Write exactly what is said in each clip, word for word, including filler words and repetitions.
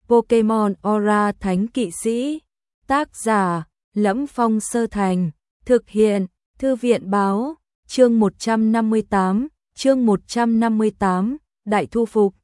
Pokemon Aura Thánh Kỵ Sĩ. Tác giả: Lẫm Phong Sơ Thành. Thực hiện: Thư viện Báo. Chương một trăm năm mươi tám. Chương một trăm năm mươi tám. Đại thu phục.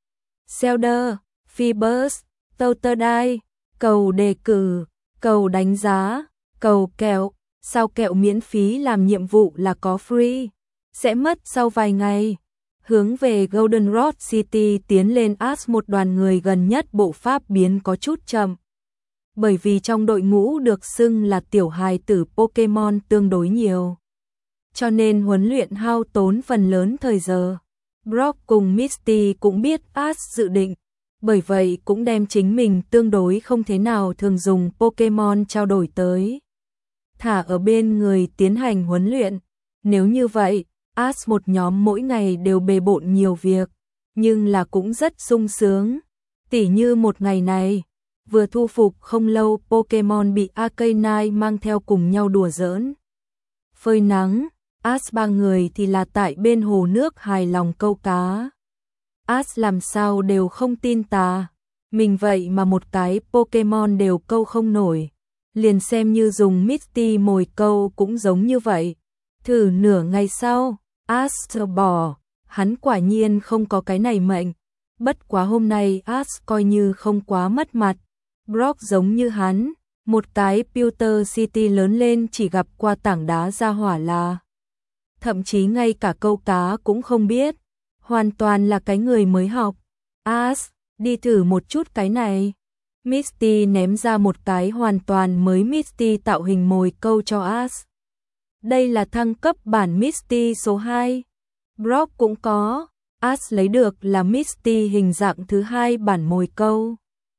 Zelda, Phoebus, Totodile. Cầu đề cử, cầu đánh giá, cầu kẹo. Sao kẹo miễn phí làm nhiệm vụ là có free. Sẽ mất sau vài ngày. Hướng về Goldenrod City tiến lên Ash, một đoàn người gần nhất bộ pháp biến có chút chậm. Bởi vì trong đội ngũ được xưng là tiểu hài tử Pokemon tương đối nhiều. Cho nên huấn luyện hao tốn phần lớn thời giờ. Brock cùng Misty cũng biết Ash dự định. Bởi vậy cũng đem chính mình tương đối không thế nào thường dùng Pokemon trao đổi tới. Thả ở bên người tiến hành huấn luyện. Nếu như vậy, Ash một nhóm mỗi ngày đều bề bộn nhiều việc, nhưng là cũng rất sung sướng. Tỉ như một ngày này, vừa thu phục không lâu Pokemon bị Arcanine mang theo cùng nhau đùa giỡn. Phơi nắng, Ash ba người thì là tại bên hồ nước hài lòng câu cá. Ash làm sao đều không tin tà, mình vậy mà một cái Pokemon đều câu không nổi. Liền xem như dùng Misty mồi câu cũng giống như vậy. Thử nửa ngày sau, Ash bỏ, hắn quả nhiên không có cái này mệnh. Bất quá hôm nay Ash coi như không quá mất mặt. Brock giống như hắn, một cái Pewter City lớn lên chỉ gặp qua tảng đá ra hỏa là. Thậm chí ngay cả câu cá cũng không biết. Hoàn toàn là cái người mới học. Ash, đi thử một chút cái này. Misty ném ra một cái hoàn toàn mới Misty tạo hình mồi câu cho Ash. Đây là thăng cấp bản Misty số hai. Brock cũng có. Ash lấy được là Misty hình dạng thứ hai bản mồi câu.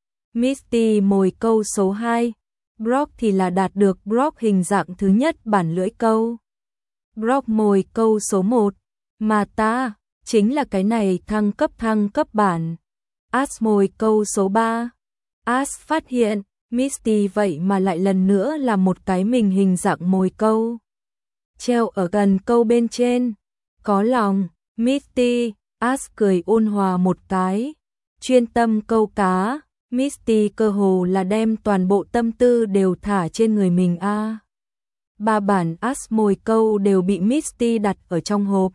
Misty mồi câu số hai. Brock thì là đạt được Brock hình dạng thứ nhất bản lưỡi câu. Brock mồi câu số một. Mà ta, chính là cái này thăng cấp thăng cấp bản. Ash mồi câu số ba. Ash phát hiện, Misty vậy mà lại lần nữa là một cái mình hình dạng mồi câu. Treo ở gần câu bên trên. Có lòng, Misty, Ash cười ôn hòa một cái. Chuyên tâm câu cá, Misty cơ hồ là đem toàn bộ tâm tư đều thả trên người mình a. À. Ba bản Ash mồi câu đều bị Misty đặt ở trong hộp.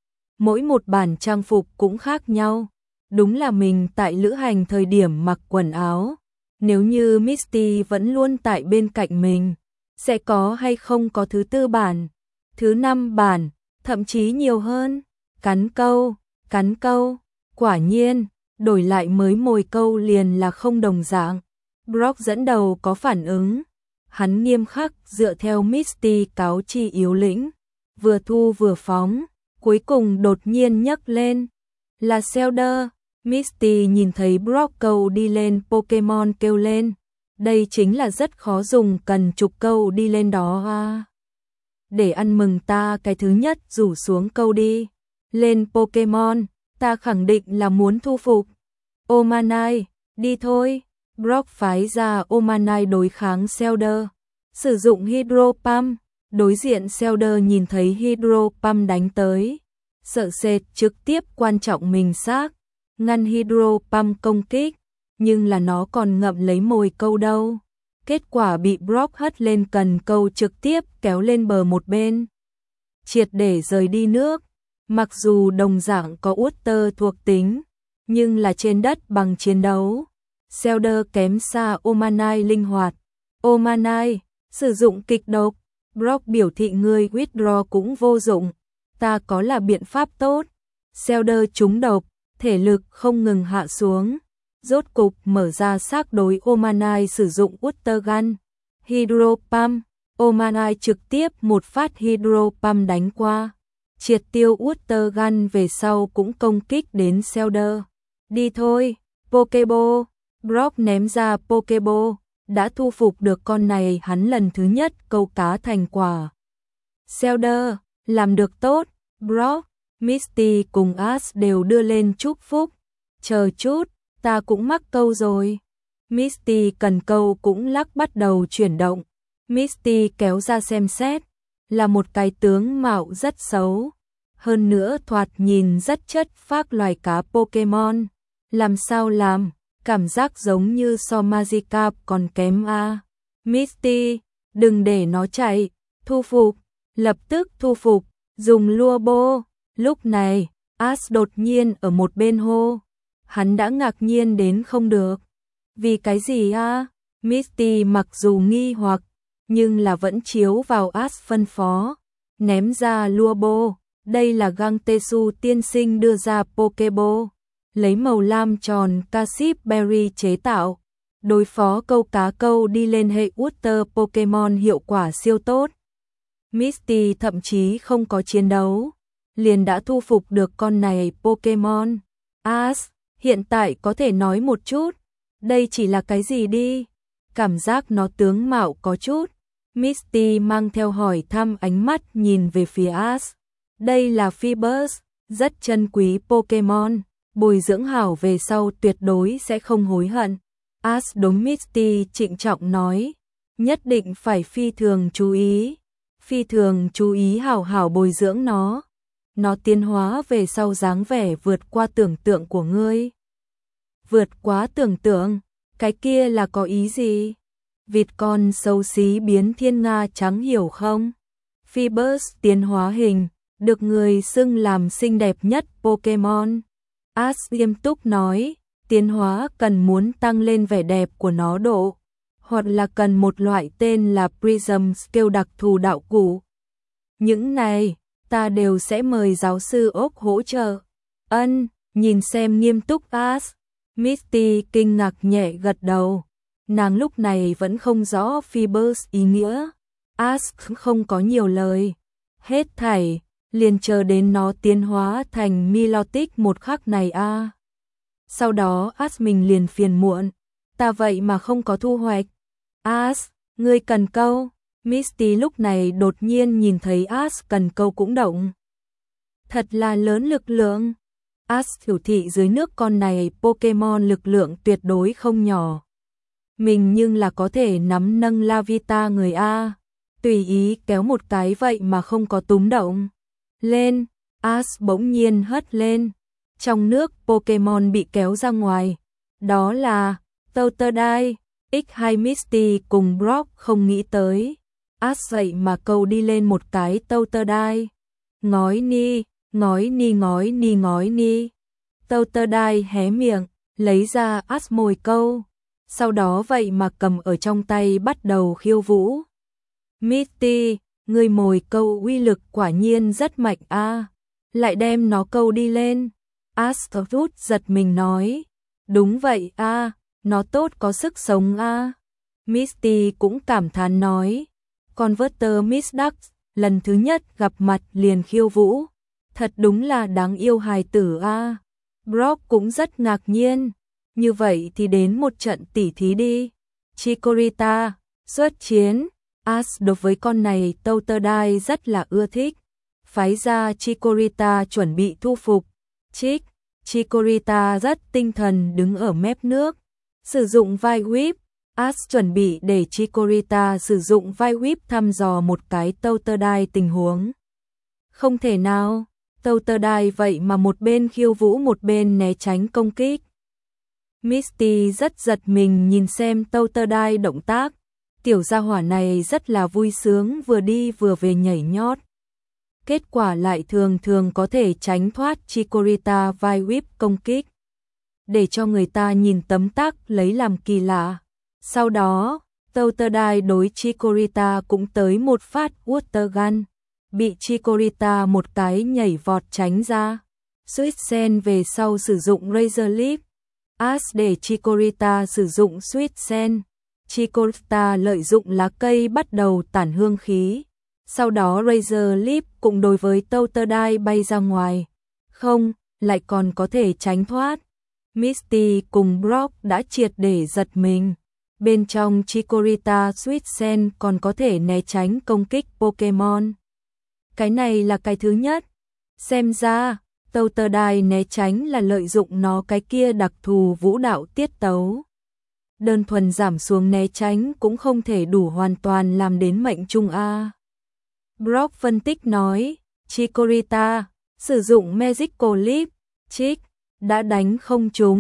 Mỗi một bản trang phục cũng khác nhau. Đúng là mình tại lữ hành thời điểm mặc quần áo. Nếu như Misty vẫn luôn tại bên cạnh mình, sẽ có hay không có thứ tư bản, thứ năm bản, thậm chí nhiều hơn. Cắn câu, cắn câu, quả nhiên, đổi lại mới mồi câu liền là không đồng dạng. Brock dẫn đầu có phản ứng. Hắn nghiêm khắc dựa theo Misty cáo chi yếu lĩnh, vừa thu vừa phóng, cuối cùng đột nhiên nhấc lên. Là Zelda. Misty nhìn thấy Brock câu đi lên Pokemon kêu lên. Đây chính là rất khó dùng, cần chục câu đi lên đó à. Để ăn mừng ta cái thứ nhất rủ xuống câu đi. Lên Pokemon, ta khẳng định là muốn thu phục. Omanai, đi thôi. Brock phái ra Omanai đối kháng Zelda. Sử dụng Hydro Pump. Đối diện Zelda nhìn thấy Hydro Pump đánh tới. Sợ sệt trực tiếp quan trọng mình xác. Ngăn Hydro Pump công kích, nhưng là nó còn ngậm lấy mồi câu đâu. Kết quả bị Brock hất lên cần câu trực tiếp kéo lên bờ một bên. Triệt để rời đi nước. Mặc dù đồng dạng có Water thuộc tính, nhưng là trên đất bằng chiến đấu. Zelda kém xa Omanai linh hoạt. Omanai, sử dụng kịch độc. Brock biểu thị người withdraw cũng vô dụng. Ta có là biện pháp tốt. Zelda trúng độc. Thể lực không ngừng hạ xuống. Rốt cục mở ra xác đối Omanai sử dụng Water Gun. Hydro Pump. Omanai trực tiếp một phát Hydro Pump đánh qua. Triệt tiêu Water Gun về sau cũng công kích đến Zelda. Đi thôi, Pokeball. Brock ném ra Pokeball. Đã thu phục được con này, hắn lần thứ nhất câu cá thành quả. Zelda, làm được tốt, Brock. Misty cùng Ash đều đưa lên chúc phúc. Chờ chút, ta cũng mắc câu rồi. Misty cần câu cũng lắc bắt đầu chuyển động. Misty kéo ra xem xét. Là một cái tướng mạo rất xấu. Hơn nữa thoạt nhìn rất chất phác loài cá Pokemon. Làm sao làm? Cảm giác giống như so Magikarp còn kém a. Misty, đừng để nó chạy, thu phục, lập tức thu phục, dùng lua bô. Lúc này, Ash đột nhiên ở một bên hô. Hắn đã ngạc nhiên đến không được. Vì cái gì a? Misty mặc dù nghi hoặc, nhưng là vẫn chiếu vào Ash phân phó. Ném ra lua bô, đây là Gangtesu tiên sinh đưa ra Pokeball. Lấy màu lam tròn Cassip Berry chế tạo. Đối phó câu cá câu đi lên hệ Water Pokemon hiệu quả siêu tốt. Misty thậm chí không có chiến đấu, liền đã thu phục được con này Pokemon. Ash, hiện tại có thể nói một chút, đây chỉ là cái gì đi? Cảm giác nó tướng mạo có chút. Misty mang theo hỏi thăm ánh mắt nhìn về phía Ash. Đây là Phoebus, rất chân quý Pokemon, bồi dưỡng hảo về sau tuyệt đối sẽ không hối hận. Ash đối Misty trịnh trọng nói, nhất định phải phi thường chú ý, phi thường chú ý hảo hảo bồi dưỡng nó. Nó tiến hóa về sau dáng vẻ vượt qua tưởng tượng của ngươi. Vượt quá tưởng tượng, cái kia là có ý gì? Vịt con xấu xí biến thiên nga trắng hiểu không? Phoebus tiến hóa hình, được người xưng làm xinh đẹp nhất Pokemon. Ash nghiêm túc nói, tiến hóa cần muốn tăng lên vẻ đẹp của nó độ, hoặc là cần một loại tên là Prism Skill đặc thù đạo cụ. Những này, ta đều sẽ mời giáo sư Oak hỗ trợ. Ân, nhìn xem nghiêm túc Ash. Misty kinh ngạc nhẹ gật đầu. Nàng lúc này vẫn không rõ Phoebus ý nghĩa. Ash không có nhiều lời. Hết thảy, liền chờ đến nó tiến hóa thành Milotic một khắc này a. À. Sau đó Ash mình liền phiền muộn. Ta vậy mà không có thu hoạch. Ash, ngươi cần câu. Misty lúc này đột nhiên nhìn thấy Ash cần câu cũng động. Thật là lớn lực lượng. Ash hiểu thị dưới nước con này Pokemon lực lượng tuyệt đối không nhỏ. Mình nhưng là có thể nắm nâng Lavita người A. Tùy ý kéo một cái vậy mà không có túm động. Lên, Ash bỗng nhiên hất lên. Trong nước Pokemon bị kéo ra ngoài. Đó là Totodile. ích hai Misty cùng Brock không nghĩ tới. Ash vậy mà câu đi lên một cái Totodile. Ngói ni, ngói ni ngói ni ngói ni. Totodile hé miệng, lấy ra Ash mồi câu. Sau đó vậy mà cầm ở trong tay bắt đầu khiêu vũ. Misty, người mồi câu uy lực quả nhiên rất mạnh a. À. Lại đem nó câu đi lên. Ash rút giật mình nói. Đúng vậy a, à, nó tốt có sức sống a. À. Misty cũng cảm thán nói. Converter Miss Duck, lần thứ nhất gặp mặt liền khiêu vũ. Thật đúng là đáng yêu hài tử a. À. Brock cũng rất ngạc nhiên. Như vậy thì đến một trận tỉ thí đi. Chikorita, xuất chiến. Ash đối với con này Totodile rất là ưa thích. Phái ra Chikorita chuẩn bị thu phục. Chích, Chikorita rất tinh thần đứng ở mép nước. Sử dụng vai whip. Ash chuẩn bị để Chikorita sử dụng vai whip thăm dò một cái Totodile tình huống. Không thể nào, Totodile vậy mà một bên khiêu vũ một bên né tránh công kích. Misty rất giật mình nhìn xem Totodile động tác. Tiểu gia hỏa này rất là vui sướng vừa đi vừa về nhảy nhót. Kết quả lại thường thường có thể tránh thoát Chikorita vai whip công kích. Để cho người ta nhìn tấm tắc lấy làm kỳ lạ. Sau đó, Totodile đối Chikorita cũng tới một phát Water Gun. Bị Chikorita một cái nhảy vọt tránh ra. Sweet Sen về sau sử dụng Razor Leaf. Ash để Chikorita sử dụng Sweet Sen. Chikorita lợi dụng lá cây bắt đầu tản hương khí. Sau đó Razor Leaf cũng đối với Totodile bay ra ngoài. Không, lại còn có thể tránh thoát. Misty cùng Brock đã triệt để giật mình. Bên trong Chikorita Sweet Sen còn có thể né tránh công kích Pokemon. Cái này là cái thứ nhất. Xem ra, Totodile né tránh là lợi dụng nó cái kia đặc thù vũ đạo tiết tấu. Đơn thuần giảm xuống né tránh cũng không thể đủ hoàn toàn làm đến mệnh trung A. Brock phân tích nói, Chikorita, sử dụng Magical Leap, Chick, đã đánh không trúng,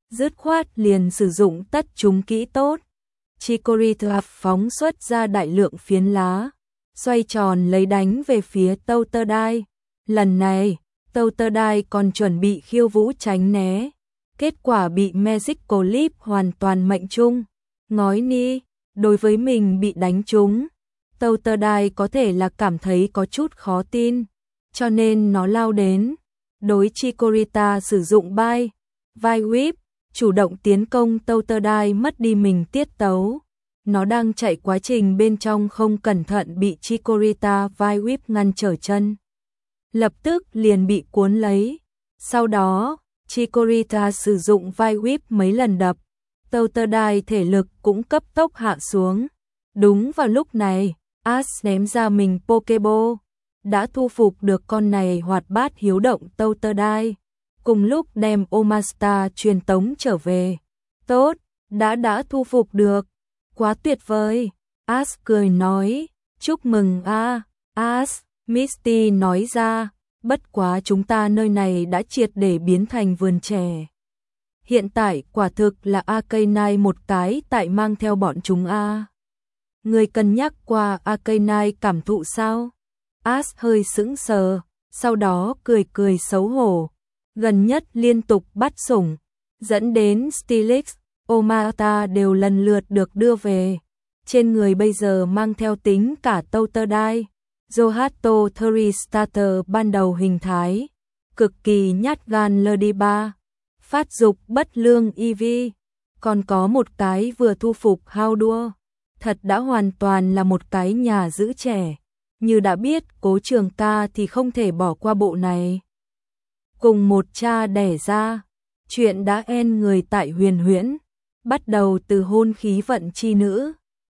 dứt khoát liền sử dụng tất chúng kỹ tốt. Chikorita phóng xuất ra đại lượng phiến lá, xoay tròn lấy đánh về phía Totodile. Lần này, Totodile còn chuẩn bị khiêu vũ tránh né, kết quả bị Magical Leap hoàn toàn mệnh trung. Ngói ni, đối với mình bị đánh trúng, Totodile có thể là cảm thấy có chút khó tin, cho nên nó lao đến, đối Chikorita sử dụng Bite, Vai Whip, chủ động tiến công. Totodile mất đi mình tiết tấu. Nó đang chạy quá trình bên trong không cẩn thận bị Chikorita Vai Whip ngăn trở chân. Lập tức liền bị cuốn lấy. Sau đó, Chikorita sử dụng Vai Whip mấy lần đập. Totodile thể lực cũng cấp tốc hạ xuống. Đúng vào lúc này, Ash ném ra mình Pokeball. Đã thu phục được con này hoạt bát hiếu động Totodile. Cùng lúc đem Omastar truyền tống trở về. Tốt, đã đã thu phục được. Quá tuyệt vời. Ash cười nói. Chúc mừng a, Ash. Misty nói ra. Bất quá chúng ta nơi này đã triệt để biến thành vườn trẻ. Hiện tại quả thực là Arcanine một cái tại mang theo bọn chúng a. Người cân nhắc qua Arcanine cảm thụ sao? Ash hơi sững sờ, sau đó cười cười xấu hổ. Gần nhất liên tục bắt sủng, dẫn đến Steelix, Omata đều lần lượt được đưa về. Trên người bây giờ mang theo tính cả Totodile, Zohato Thuri Starter ban đầu hình thái, cực kỳ nhát gan Lediba, phát dục bất lương Eevee, còn có một cái vừa thu phục Houndour, thật đã hoàn toàn là một cái nhà giữ trẻ. Như đã biết Cố Trường Ca thì không thể bỏ qua bộ này. Cùng một cha đẻ ra, chuyện đã en người tại Huyền Huyễn, bắt đầu từ hôn khí vận chi nữ,